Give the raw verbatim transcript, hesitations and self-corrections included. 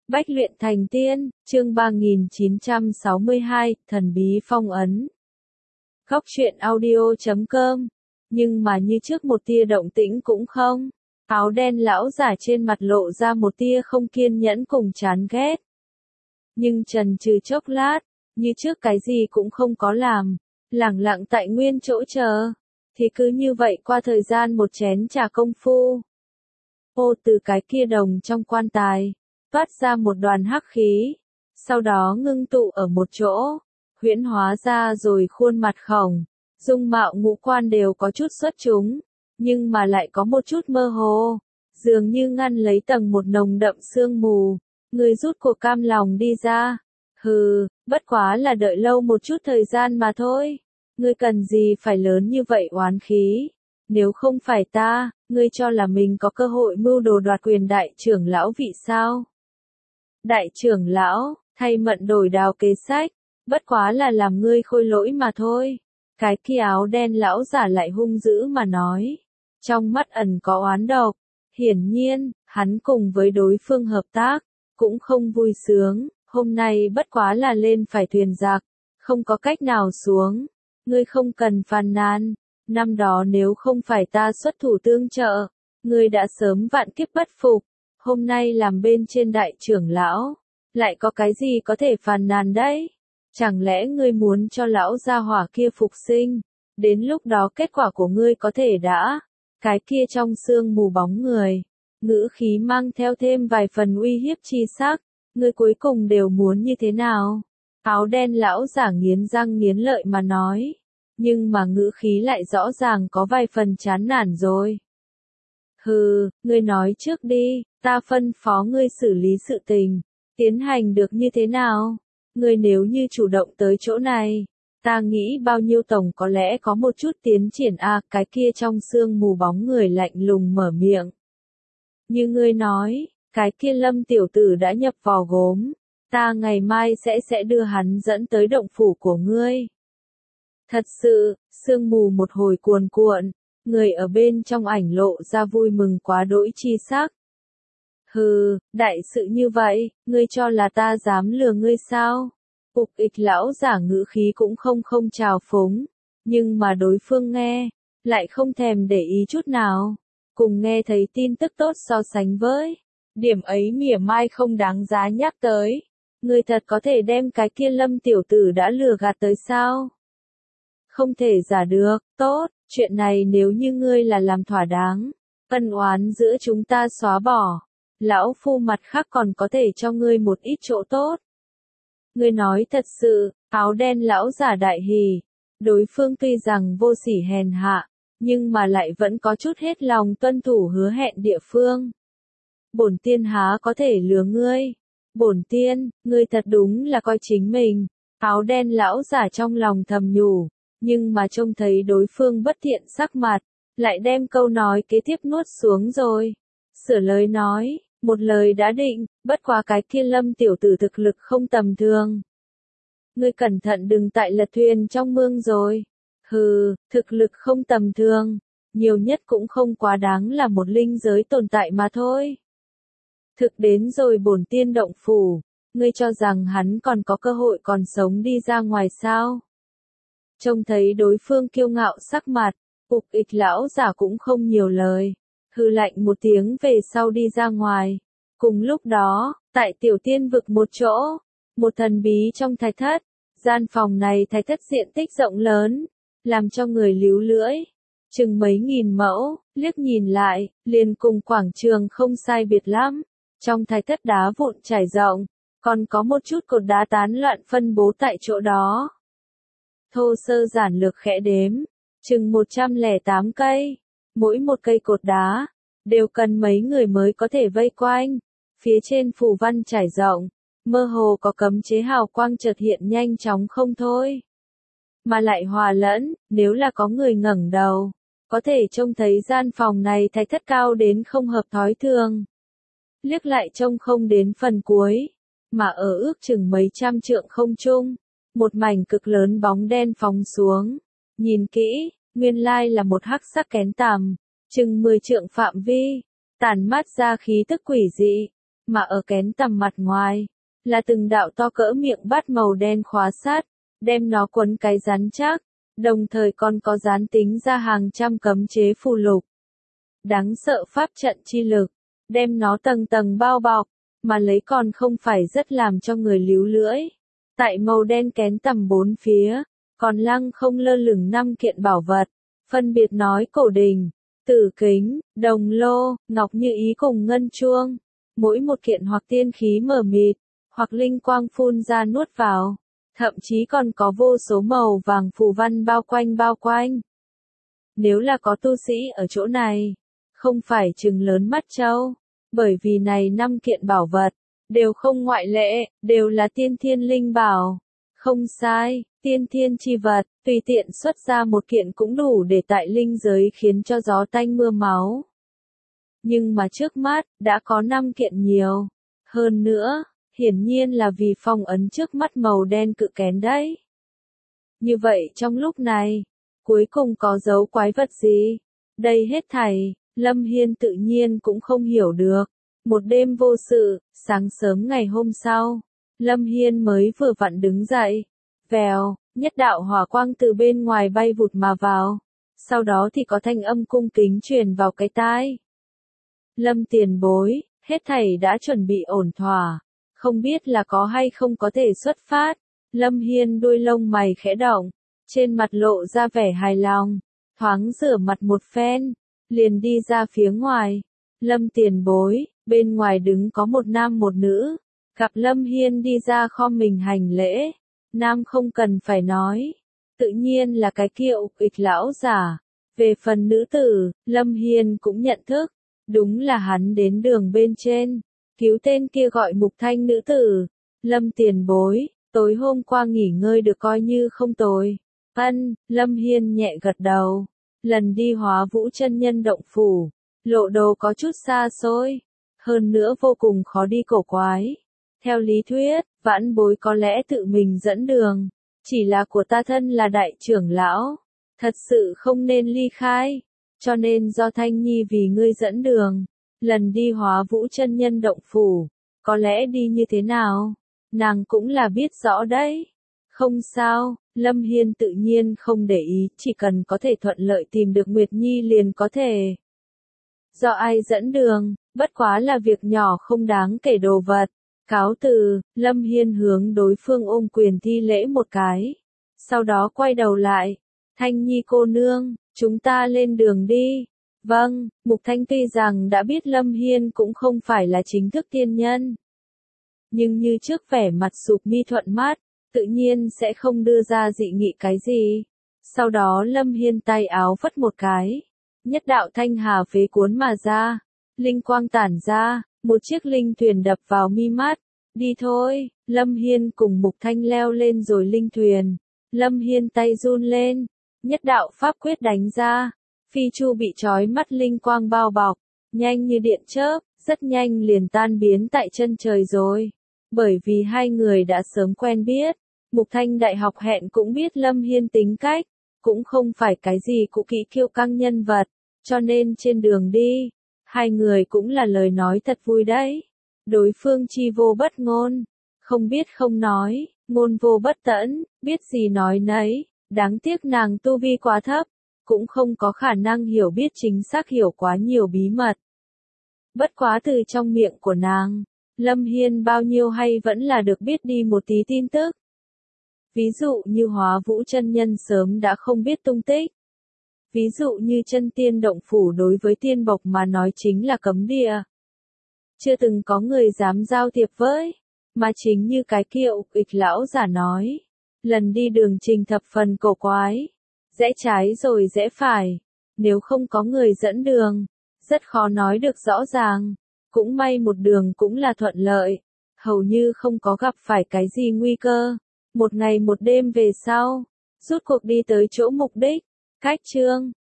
Bách luyện thành tiên, chương ba nghìn chín trăm sáu mươi hai, thần bí phong ấn. Góc truyện audio chấm com. Nhưng mà như trước một tia động tĩnh cũng không. Áo đen lão giả trên mặt lộ ra một tia không kiên nhẫn cùng chán ghét. Nhưng chần chừ chốc lát, như trước cái gì cũng không có làm, lẳng lặng tại nguyên chỗ chờ. Thì cứ như vậy qua thời gian một chén trà công phu. Ô từ cái kia đồng trong quan tài, toát ra một đoàn hắc khí, sau đó ngưng tụ ở một chỗ, huyễn hóa ra rồi khuôn mặt khổng, dung mạo ngũ quan đều có chút xuất chúng, nhưng mà lại có một chút mơ hồ, dường như ngăn lấy tầng một nồng đậm sương mù, người rút cuộc cam lòng đi ra, hừ, bất quá là đợi lâu một chút thời gian mà thôi, ngươi cần gì phải lớn như vậy oán khí. Nếu không phải ta, ngươi cho là mình có cơ hội mưu đồ đoạt quyền đại trưởng lão vị sao? Đại trưởng lão, thay mận đổi đào kế sách, bất quá là làm ngươi khôi lỗi mà thôi. Cái kia áo đen lão giả lại hung dữ mà nói. Trong mắt ẩn có oán độc. Hiển nhiên, hắn cùng với đối phương hợp tác, cũng không vui sướng. Hôm nay bất quá là lên phải thuyền giặc, không có cách nào xuống. Ngươi không cần phàn nàn. Năm đó nếu không phải ta xuất thủ tương trợ, ngươi đã sớm vạn kiếp bất phục, hôm nay làm bên trên đại trưởng lão, lại có cái gì có thể phàn nàn đấy? Chẳng lẽ ngươi muốn cho lão gia hỏa kia phục sinh, đến lúc đó kết quả của ngươi có thể đã, cái kia trong sương mù bóng người, ngữ khí mang theo thêm vài phần uy hiếp chi sắc, ngươi cuối cùng đều muốn như thế nào? Áo đen lão giả nghiến răng nghiến lợi mà nói. Nhưng mà ngữ khí lại rõ ràng có vài phần chán nản rồi. Hừ, ngươi nói trước đi, ta phân phó ngươi xử lý sự tình, tiến hành được như thế nào? Ngươi nếu như chủ động tới chỗ này, ta nghĩ bao nhiêu tổng có lẽ có một chút tiến triển à, cái kia trong sương mù bóng người lạnh lùng mở miệng. Như ngươi nói, cái kia Lâm tiểu tử đã nhập vò gốm, ta ngày mai sẽ sẽ đưa hắn dẫn tới động phủ của ngươi. Thật sự, sương mù một hồi cuồn cuộn, người ở bên trong ảnh lộ ra vui mừng quá đỗi chi sắc. Hừ, đại sự như vậy, ngươi cho là ta dám lừa ngươi sao? Ục ịch lão giả ngữ khí cũng không không trào phúng, nhưng mà đối phương nghe, lại không thèm để ý chút nào, cùng nghe thấy tin tức tốt so sánh với. Điểm ấy mỉa mai không đáng giá nhắc tới, ngươi thật có thể đem cái kia Lâm tiểu tử đã lừa gạt tới sao? Không thể giả được, tốt, chuyện này nếu như ngươi là làm thỏa đáng, ân oán giữa chúng ta xóa bỏ, lão phu mặt khác còn có thể cho ngươi một ít chỗ tốt. Ngươi nói thật sự, áo đen lão giả đại hỉ, đối phương tuy rằng vô sỉ hèn hạ, nhưng mà lại vẫn có chút hết lòng tuân thủ hứa hẹn địa phương. Bổn tiên há có thể lừa ngươi, bổn tiên, ngươi thật đúng là coi chính mình, áo đen lão giả trong lòng thầm nhủ. Nhưng mà trông thấy đối phương bất thiện sắc mặt, lại đem câu nói kế tiếp nuốt xuống rồi. Sửa lời nói, một lời đã định, bất quá cái kia Lâm tiểu tử thực lực không tầm thường. Ngươi cẩn thận đừng tại lật thuyền trong mương rồi. Hừ, thực lực không tầm thường, nhiều nhất cũng không quá đáng là một linh giới tồn tại mà thôi. Thực đến rồi bổn tiên động phủ, ngươi cho rằng hắn còn có cơ hội còn sống đi ra ngoài sao? Trông thấy đối phương kiêu ngạo sắc mặt, ục ịch lão giả cũng không nhiều lời, hừ lạnh một tiếng về sau đi ra ngoài. Cùng lúc đó, tại tiểu tiên vực một chỗ, một thần bí trong thạch thất, gian phòng này thạch thất diện tích rộng lớn, làm cho người líu lưỡi, chừng mấy nghìn mẫu, liếc nhìn lại, liền cùng quảng trường không sai biệt lắm, trong thạch thất đá vụn trải rộng, còn có một chút cột đá tán loạn phân bố tại chỗ đó. Thô sơ giản lược khẽ đếm, chừng một trăm lẻ tám cây, mỗi một cây cột đá, đều cần mấy người mới có thể vây quanh, phía trên phù văn trải rộng, mơ hồ có cấm chế hào quang chợt hiện nhanh chóng không thôi. Mà lại hòa lẫn, nếu là có người ngẩng đầu, có thể trông thấy gian phòng này thạch thất cao đến không hợp thói thường. Liếc lại trông không đến phần cuối, mà ở ước chừng mấy trăm trượng không trung. Một mảnh cực lớn bóng đen phóng xuống, nhìn kỹ, nguyên lai là một hắc sắc kén tằm, chừng mười trượng phạm vi, tản mát ra khí tức quỷ dị, mà ở kén tầm mặt ngoài, là từng đạo to cỡ miệng bát màu đen khóa sát, đem nó quấn cái rắn chắc, đồng thời còn có dán tính ra hàng trăm cấm chế phù lục. Đáng sợ pháp trận chi lực, đem nó tầng tầng bao bọc, mà lấy còn không phải rất làm cho người líu lưỡi. Tại màu đen kén tầm bốn phía, còn lăng không lơ lửng năm kiện bảo vật, phân biệt nói cổ đình, tử kính, đồng lô, ngọc như ý cùng ngân chuông, mỗi một kiện hoặc tiên khí mờ mịt, hoặc linh quang phun ra nuốt vào, thậm chí còn có vô số màu vàng phù văn bao quanh bao quanh. Nếu là có tu sĩ ở chỗ này, không phải trừng lớn mắt trâu, bởi vì này năm kiện bảo vật, đều không ngoại lệ, đều là tiên thiên linh bảo. Không sai, tiên thiên chi vật, tùy tiện xuất ra một kiện cũng đủ để tại linh giới khiến cho gió tanh mưa máu. Nhưng mà trước mắt, đã có năm kiện nhiều. Hơn nữa, hiển nhiên là vì phong ấn trước mắt màu đen cự kén đấy. Như vậy trong lúc này, cuối cùng có dấu quái vật gì? Đây hết thảy, Lâm Hiên tự nhiên cũng không hiểu được. Một đêm vô sự, sáng sớm ngày hôm sau, Lâm Hiên mới vừa vặn đứng dậy. Vèo, nhất đạo hỏa quang từ bên ngoài bay vụt mà vào. Sau đó thì có thanh âm cung kính truyền vào cái tai. Lâm tiền bối, hết thảy đã chuẩn bị ổn thỏa. Không biết là có hay không có thể xuất phát. Lâm Hiên đuôi lông mày khẽ động, trên mặt lộ ra vẻ hài lòng, thoáng rửa mặt một phen, liền đi ra phía ngoài. Lâm tiền bối, bên ngoài đứng có một nam một nữ, gặp Lâm Hiên đi ra khom mình hành lễ. Nam không cần phải nói, tự nhiên là cái kia ục ịch lão giả. Về phần nữ tử, Lâm Hiên cũng nhận thức, đúng là hắn đến đường bên trên, cứu tên kia gọi Mục Thanh nữ tử. Lâm tiền bối, tối hôm qua nghỉ ngơi được coi như không tồi. Ân, Lâm Hiên nhẹ gật đầu. Lần đi Hóa Vũ chân nhân động phủ, lộ đồ có chút xa xôi, hơn nữa vô cùng khó đi cổ quái. Theo lý thuyết, vãn bối có lẽ tự mình dẫn đường, chỉ là của ta thân là đại trưởng lão, thật sự không nên ly khai, cho nên do Thanh Nhi vì ngươi dẫn đường. Lần đi Hóa Vũ chân nhân động phủ, có lẽ đi như thế nào, nàng cũng là biết rõ đấy. Không sao, Lâm Hiên tự nhiên không để ý, chỉ cần có thể thuận lợi tìm được Nguyệt Nhi liền có thể. Do ai dẫn đường, bất quá là việc nhỏ không đáng kể đồ vật. Cáo từ, Lâm Hiên hướng đối phương ôm quyền thi lễ một cái. Sau đó quay đầu lại. Thanh Nhi cô nương, chúng ta lên đường đi. Vâng, Mục Thanh tuy rằng đã biết Lâm Hiên cũng không phải là chính thức tiên nhân. Nhưng như trước vẻ mặt sụp mi thuận mắt, tự nhiên sẽ không đưa ra dị nghị cái gì. Sau đó Lâm Hiên tay áo phất một cái. Nhất đạo thanh hà phế cuốn mà ra. Linh quang tản ra, một chiếc linh thuyền đập vào mi mắt. Đi thôi, Lâm Hiên cùng Mục Thanh leo lên rồi linh thuyền. Lâm Hiên tay run lên. Nhất đạo pháp quyết đánh ra. Phi chu bị trói mắt linh quang bao bọc. Nhanh như điện chớp, rất nhanh liền tan biến tại chân trời rồi. Bởi vì hai người đã sớm quen biết, Mục Thanh đại học hẹn cũng biết Lâm Hiên tính cách, cũng không phải cái gì cũ kỹ kiêu căng nhân vật, cho nên trên đường đi, hai người cũng là lời nói thật vui đấy. Đối phương chi vô bất ngôn, không biết không nói, ngôn vô bất tẫn, biết gì nói nấy, đáng tiếc nàng tu vi quá thấp, cũng không có khả năng hiểu biết chính xác hiểu quá nhiều bí mật. Bất quá từ trong miệng của nàng, Lâm Hiên bao nhiêu hay vẫn là được biết đi một tí tin tức. Ví dụ như Hóa Vũ chân nhân sớm đã không biết tung tích. Ví dụ như chân tiên động phủ đối với tiên bộc mà nói chính là cấm địa. Chưa từng có người dám giao thiệp với, mà chính như cái kia ục ịch lão giả nói. Lần đi đường trình thập phần cổ quái, rẽ trái rồi rẽ phải, nếu không có người dẫn đường, rất khó nói được rõ ràng. Cũng may một đường cũng là thuận lợi, hầu như không có gặp phải cái gì nguy cơ. Một ngày một đêm về sau, rút cuộc đi tới chỗ mục đích. Cách chương